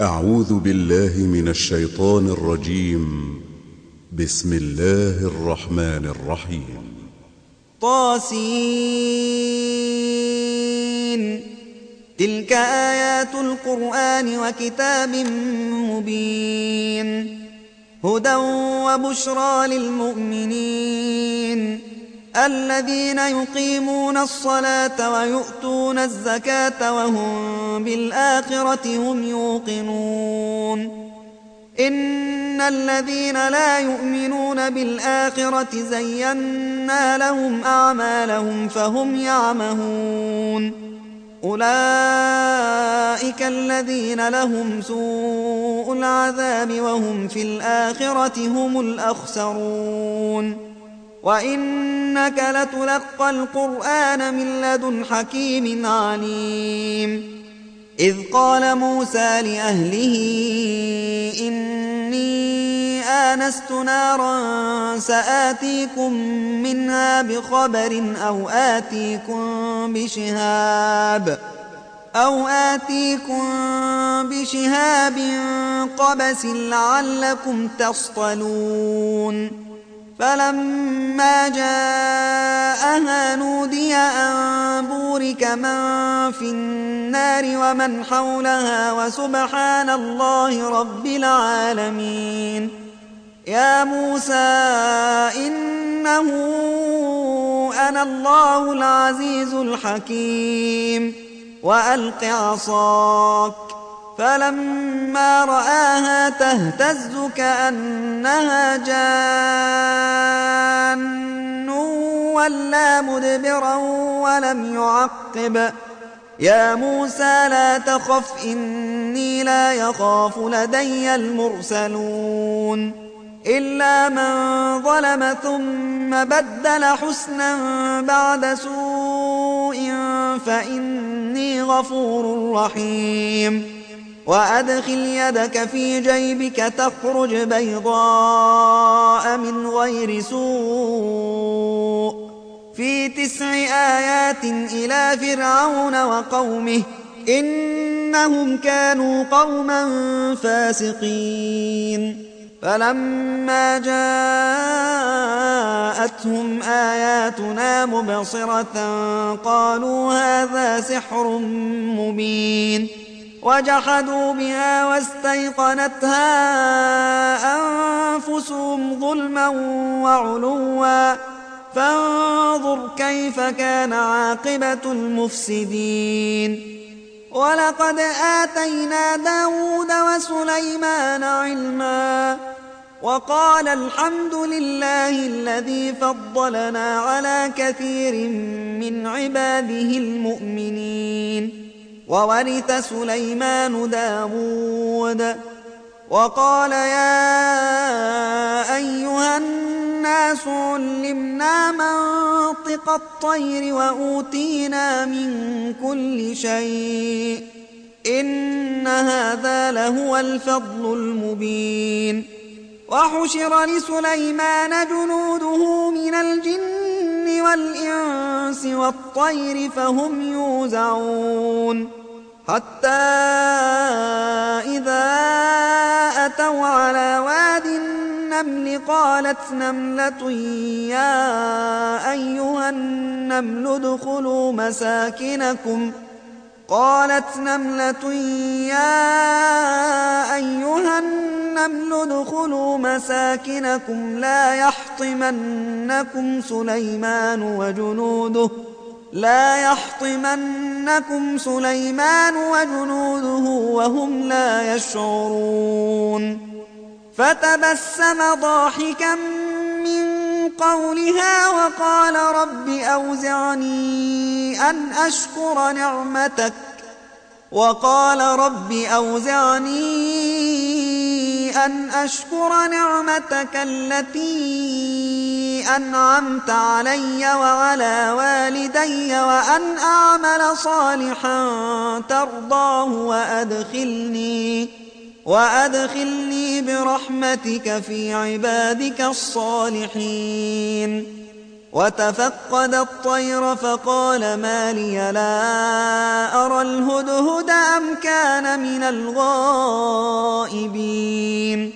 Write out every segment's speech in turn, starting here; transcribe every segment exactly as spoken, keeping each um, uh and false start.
أعوذ بالله من الشيطان الرجيم. بسم الله الرحمن الرحيم. طاسين. تلك آيات القرآن وكتاب مبين، هدى وبشرى للمؤمنين الذين يقيمون الصلاة ويؤتون الزكاة وهم بالآخرة هم يوقنون. إن الذين لا يؤمنون بالآخرة زينا لهم أعمالهم فهم يعمهون. أولئك الذين لهم سوء العذاب وهم في الآخرة هم الأخسرون. وإنك لتلقى القرآن من لدن حكيم عليم. إذ قال موسى لأهله إني آنست نارا سآتيكم منها بخبر أو آتيكم بشهاب أو آتيكم بشهاب قبس لعلكم تصطلون. فلما جاءها نودي أن بورك من في النار ومن حولها وسبحان الله رب العالمين. يا موسى إنه أنا الله العزيز الحكيم وألق عصاك. فلما رآها تهتز كأنها جان ولا مدبرا ولم يعقب. يا موسى لا تخف إني لا يخاف لدي المرسلون. إلا من ظلم ثم بدل حسنا بعد سوء فإني غفور رحيم. وأدخل يدك في جيبك تخرج بيضاء من غير سوء في تسع آيات إلى فرعون وقومه إنهم كانوا قوما فاسقين. فلما جاءتهم آياتنا مبصرة قالوا هذا سحر مبين. وجحدوا بها واستيقنتها أنفسهم ظلما وعلوا فانظر كيف كان عاقبة المفسدين. ولقد آتينا داود وسليمان علما وقال الحمد لله الذي فضلنا على كثير من عباده المؤمنين. وورث سليمان داود وقال يا أيها الناس علمنا منطق الطير وأوتينا من كل شيء إن هذا لهو الفضل المبين. وحشر لسليمان جنوده من الجن والإنس والطير فهم يوزعون. حتى إذا أتوا على واد النمل قالت نملة يا أيها النمل ادخلوا مساكنكم قالت نملة يا أيها النمل ادخلوا مساكنكم لا يحطمنكم سليمان وجنوده لا يحطمنكم سليمان وجنوده وهم لا يشعرون. فتبسم ضاحكا من قولها وقال رب أوزعني أن أشكر نعمتك وقال رب أوزعني أن أشكر نعمتك التي أنعمت علي وعلى والدي وأن أعمل صالحا ترضاه وأدخلني وأدخلني برحمتك في عبادك الصالحين. وتفقد الطير فقال ما لي لا أرى الهدهد أم كان من الغائبين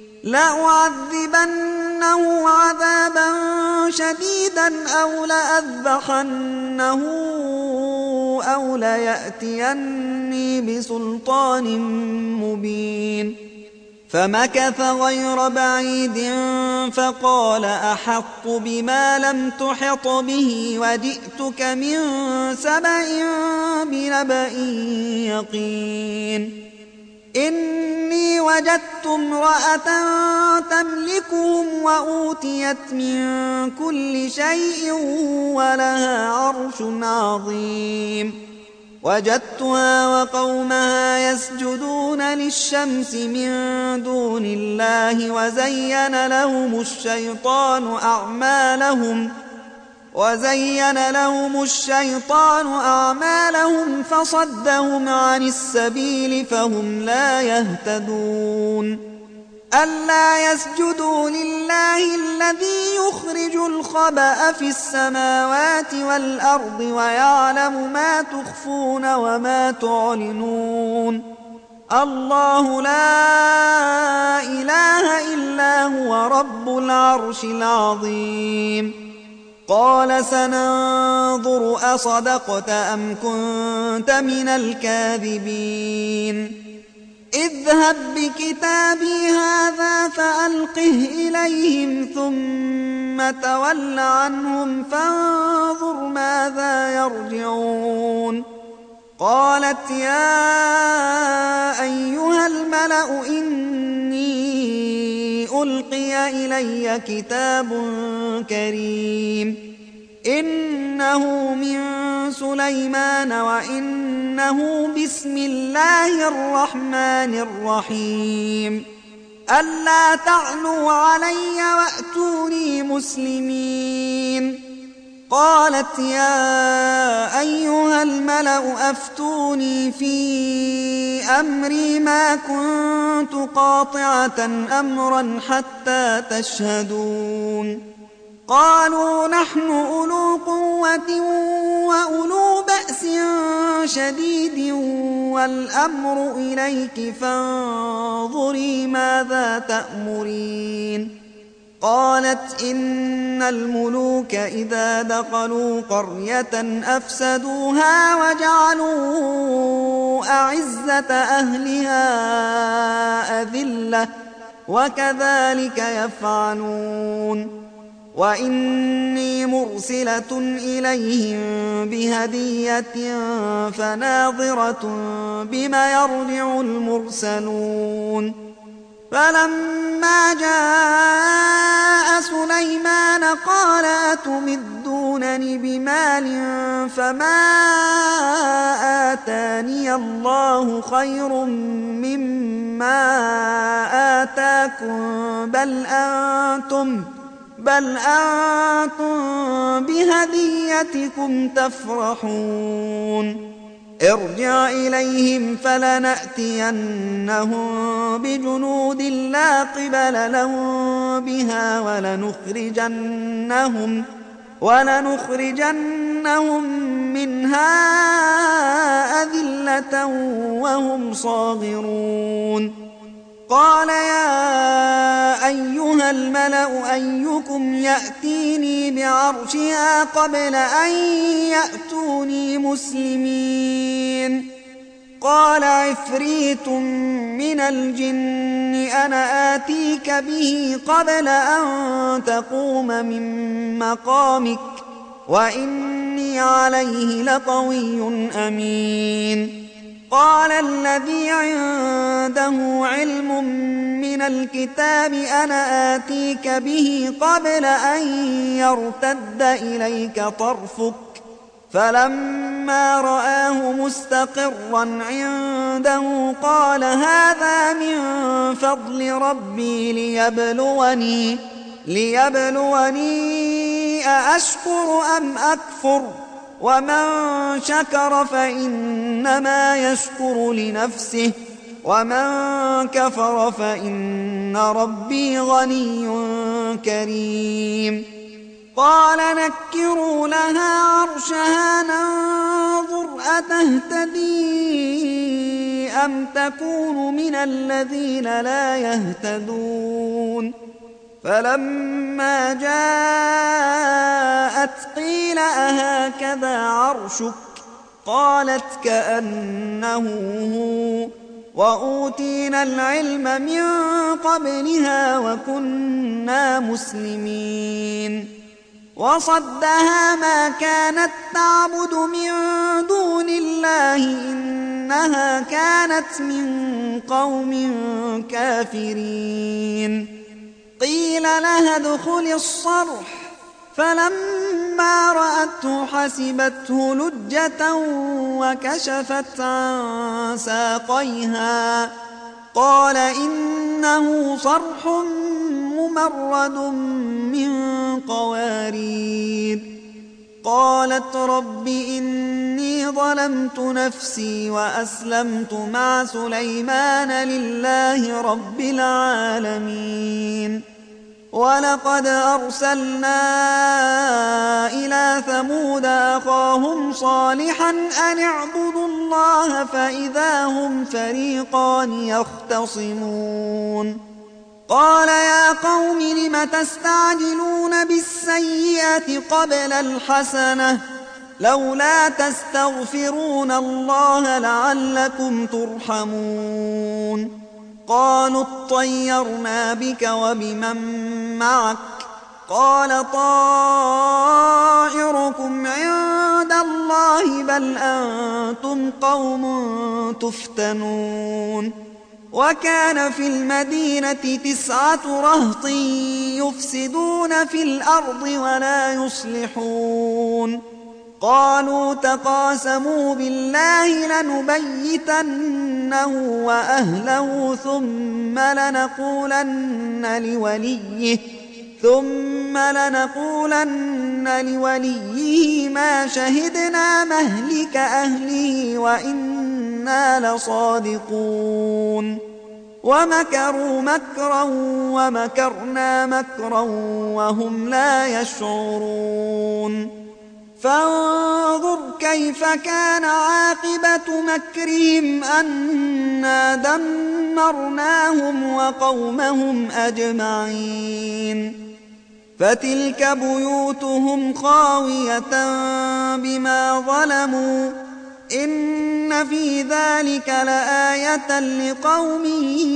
لأعذبنه عذابا شديدا أو لأذبحنه أو ليأتيني بسلطان مبين فمكث غير بعيد فقال أحط بما لم تحط به وجئتك من سبأ بنبأ يقين إني وجدت امرأة تملكهم وأوتيت من كل شيء ولها عرش عظيم وجدتها وقومها يسجدون للشمس من دون الله وزين لهم الشيطان أعمالهم وزين لهم الشيطان أعمالهم فصدهم عن السبيل فهم لا يهتدون ألا يسجدوا لله الذي يخرج الخبأ في السماوات والأرض ويعلم ما تخفون وما تعلنون الله لا إله إلا هو رب العرش العظيم قال سننظر أصدقت أم كنت من الكاذبين اذهب بكتابي هذا فألقه إليهم ثم تول عنهم فانظر ماذا يرجعون قالت يا أيها الملأ إني ألقي إلي كتاب كريم إنه من سليمان وإنه بسم الله الرحمن الرحيم ألا تعلوا علي وأتوني مسلمين قالت يا أيها الملأ أفتوني في أمري ما كنت قاطعة أمرا حتى تشهدون قالوا نحن أولو قوة وأولو بأس شديد والأمر إليك فانظري ماذا تأمرين قالت إن الملوك إذا دخلوا قرية أفسدوها وجعلوا أعزة أهلها أذلة وكذلك يفعلون وإني مرسلة إليهم بهدية فناظرة بما يرجع المرسلون فلما جاء سليمان قال أتمدونني بمال فما آتاني الله خير مما آتاكم بل أنتم بل أنتم بهديتكم تفرحون ارجع إليهم فلنأتينهم بجنود لا قبل لهم بها ولنخرجنهم ولنخرجنهم منها أذلة وهم صاغرون قال يا أيها الملأ أيكم يأتيني بعرشها قبل أن يأتوني مسلمين قال عفريت من الجن أنا آتيك به قبل أن تقوم من مقامك وإني عليه لقوي أمين قال الذي عنده علم من الكتاب أنا آتيك به قبل أن يرتد إليك طرفك فلما رآه مستقرا عنده قال هذا من فضل ربي ليبلوني ليبلوني أأشكر أم أكفر ومن شكر فإنما يشكر لنفسه ومن كفر فإن ربي غني كريم قال نكروا لها عرشها ننظر أتهتدي أم تكون من الذين لا يهتدون فلما جاءت قيل أهكذا عرشك قالت كأنه هو وأوتينا العلم من قبلها وكنا مسلمين وصدها ما كانت تعبد من دون الله إنها كانت من قوم كافرين قيل لها ادخل الصرح فلما رأته حسبته لجة وكشفت عن ساقيها قال إنه صرح ممرد من قوارير قالت رب إني ظلمت نفسي وأسلمت مع سليمان لله رب العالمين ولقد أرسلنا إلى ثمود أخاهم صالحا أن اعبدوا الله فإذا هم فريقان يختصمون قال يا قوم لم تستعجلون بالسيئة قبل الحسنة لولا تستغفرون الله لعلكم ترحمون قالوا اطيرنا بك وبمن معك قال طائركم عند الله بل أنتم قوم تفتنون وكان في المدينة تسعة رهط يفسدون في الأرض ولا يصلحون قالوا تقاسموا بالله لنبيتنه وأهله ثم لنقولن لوليه ثم لنقولن لوليه ما شهدنا مهلك أهله وإنا لصادقون ومكروا مكرا ومكرنا مكرا وهم لا يشعرون فانظر كيف كان عاقبة مكرهم أنا دمرناهم وقومهم أجمعين فتلك بيوتهم خاوية بما ظلموا إن في ذلك لآية لقوم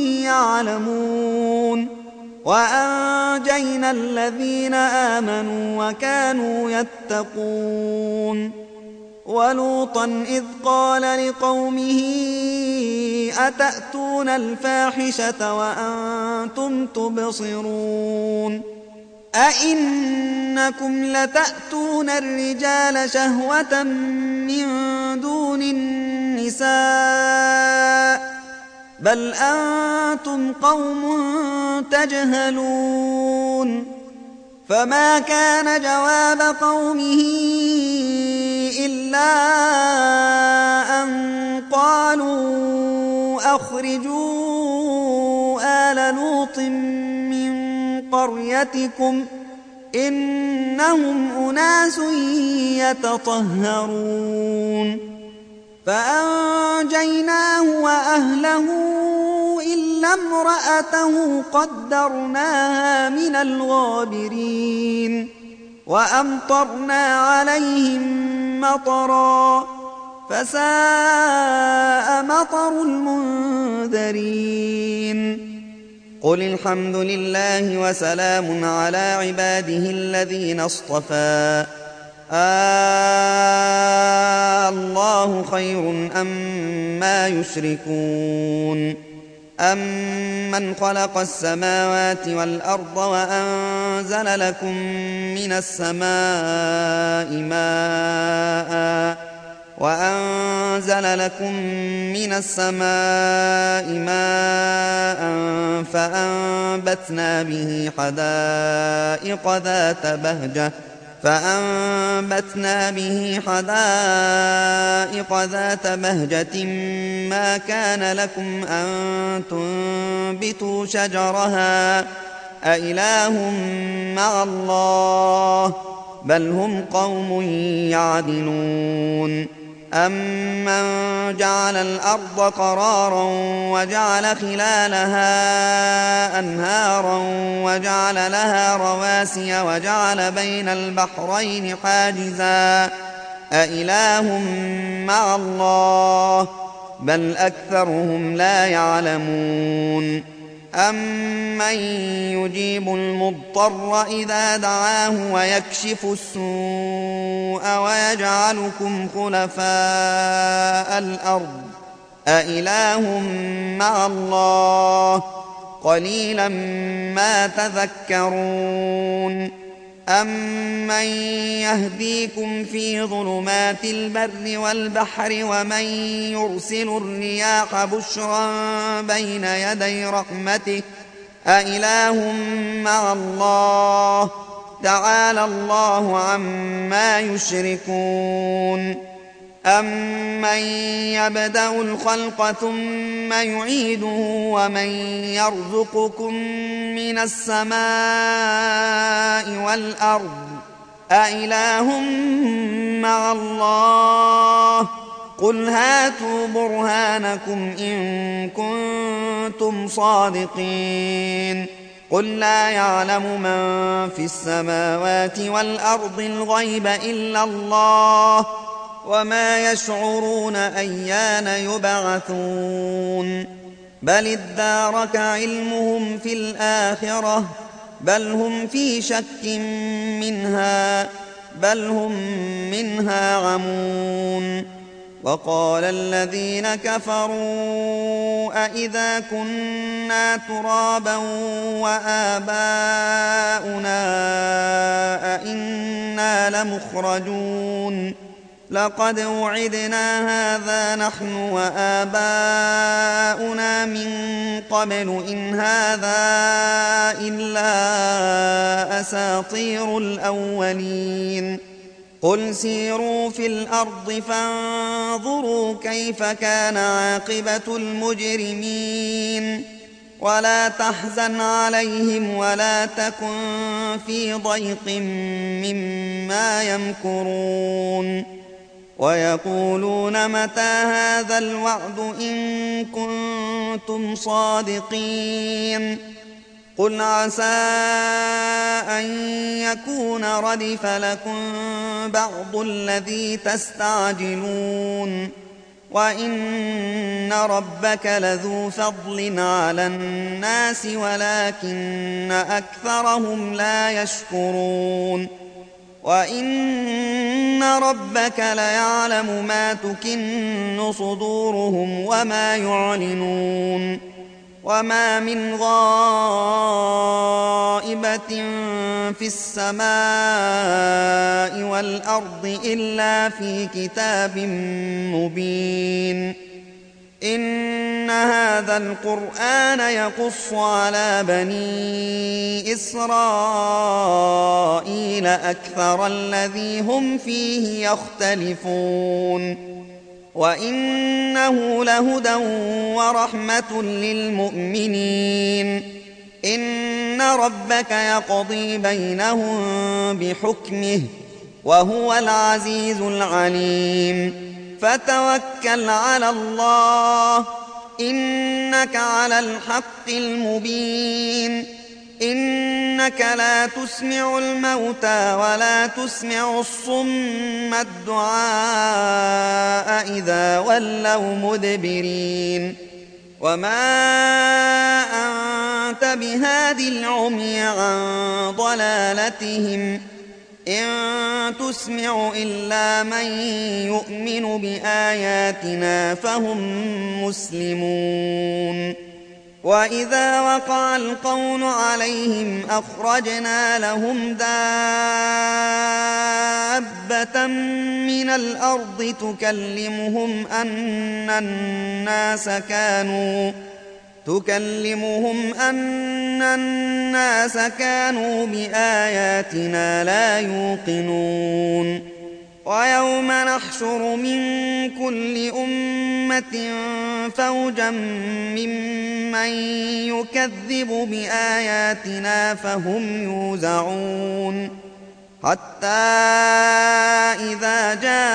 يعلمون وأنجينا الذين آمنوا وكانوا يتقون ولوطا إذ قال لقومه أتأتون الفاحشة وأنتم تبصرون أئنكم لتأتون الرجال شهوة من دون النساء بل أنتم قوم تجهلون فما كان جواب قومه إلا أن قالوا أخرجوا آل لوط من قريتكم إنهم أناس يتطهرون فأنجيناه وأهله إلا امرأته قدرناها من الغابرين وأمطرنا عليهم مطرا فساء مطر المنذرين قل الحمد لله وسلام على عباده الذين اصطفى آه الله خير أما يشركون أمن خلق السماوات والأرض وأنزل لكم من السماء ماء وأنزل لكم من السماء ماء فأنبتنا به حدائق ذات بهجة فأنبتنا به حدائق ذات بهجة ما كان لكم أن تنبتوا شجرها أإله مع الله بل هم قوم يعدلون أمن جعل الأرض قرارا وجعل خلالها أنهارا وجعل لها رواسي وجعل بين البحرين حاجزا أإله مع الله بل أكثرهم لا يعلمون أمن يجيب المضطر إذا دعاه ويكشف السوء ويجعلكم خلفاء الأرض أإله مع الله قليلا ما تذكرون أمن يهديكم في ظلمات البر والبحر ومن يرسل الرياح بشرا بين يدي رحمته أإله مع الله تعالى الله عما يشركون أمن يبدأ الخلق ثم يعيده ومن يرزقكم من السماء والأرض أإله مع الله قل هاتوا برهانكم إن كنتم صادقين قل لا يعلم من في السماوات والأرض الغيب إلا الله وما يشعرون أيان يبعثون بل ادارك علمهم في الآخرة بل هم في شك منها بل هم منها عمون وقال الذين كفروا أإذا كنا ترابا وآباؤنا أإنا لمخرجون لقد وعدنا هذا نحن وآباؤنا من قبل إن هذا إلا أساطير الأولين قل سيروا في الأرض فانظروا كيف كان عاقبة المجرمين ولا تحزن عليهم ولا تكن في ضيق مما يمكرون ويقولون متى هذا الوعد إن كنتم صادقين قل عسى أن يكون ردف لكم بعض الذي تستعجلون وإن ربك لذو فضل على الناس ولكن أكثرهم لا يشكرون وإن ربك ليعلم ما تكن صدورهم وما يعلنون وما من غائبة في السماء والأرض إلا في كتاب مبين إن هذا القرآن يقص على بني إسرائيل أكثر الذي هم فيه يختلفون وإنه لهدى ورحمة للمؤمنين إن ربك يقضي بينهم بحكمه وهو العزيز العليم فتوكل على الله إنك على الحق المبين إنك لا تسمع الموتى ولا تسمع الصم الدعاء إذا ولوا مدبرين وما أنت بهادي العمي عن ضلالتهم إن تسمع إلا من يؤمن بآياتنا فهم مسلمون وإذا وقع القول عليهم أخرجنا لهم دابة من الأرض تكلمهم أن الناس كانوا تكلمهم أن الناس كانوا بآياتنا لا يوقنون ويوم نحشر من كل أمة فوجا ممن يكذب بآياتنا فهم يوزعون حتى إذا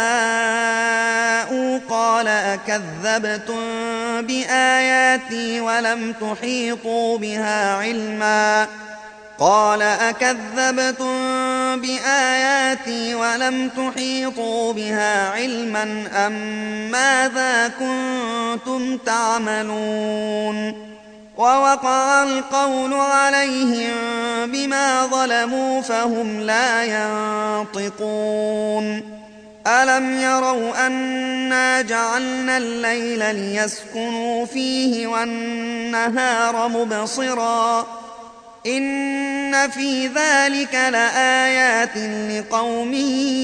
جاءوا قال أكذبتم بآياتي ولم تحيطوا بها علما قال أكذبتم بآياتي ولم تحيطوا بها علما أم ماذا كنتم تعملون ووقع القول عليهم بما ظلموا فهم لا ينطقون ألم يروا أنا جعلنا الليل ليسكنوا فيه والنهار مبصرا إن في ذلك لآيات لقوم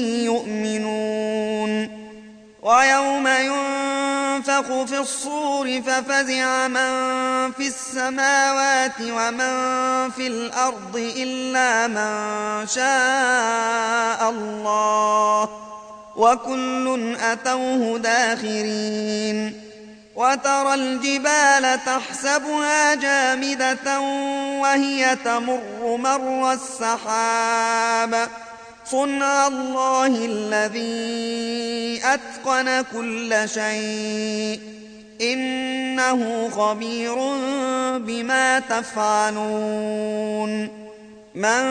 يؤمنون ويوم ينفخ في الصور ففزع من في السماوات ومن في الأرض إلا من شاء الله وكل أتوه داخرين وترى الجبال تحسبها جامدة وهي تمر مر السحاب صنع الله الذي أتقن كل شيء إنه خبير بما تفعلون من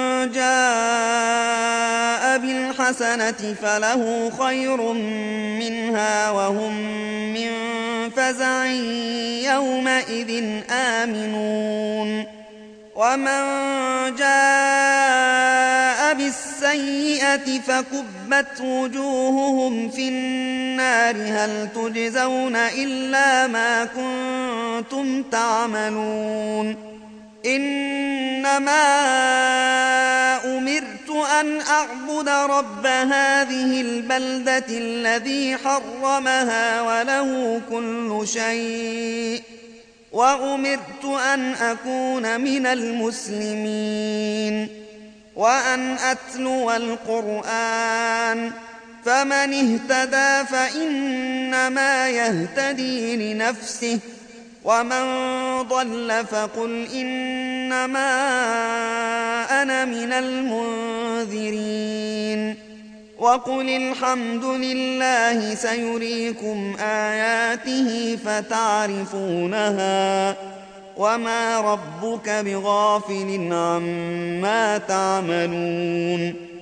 جاء بالحسنة فله خير منها وهم من فزع يومئذ آمنون ومن جاء بالسيئة فكبت وجوههم في النار هل تجزون إلا ما كنتم تعملون إنما أمرت أن أعبد رب هذه البلدة الذي حرمها وله كل شيء وأمرت أن أكون من المسلمين وأن أتلو القرآن فمن اهتدى فإنما يهتدي لنفسه ومن ضل فقل إنما أنا من المنذرين وقل الحمد لله سيريكم آياته فتعرفونها وما ربك بغافل عما تعملون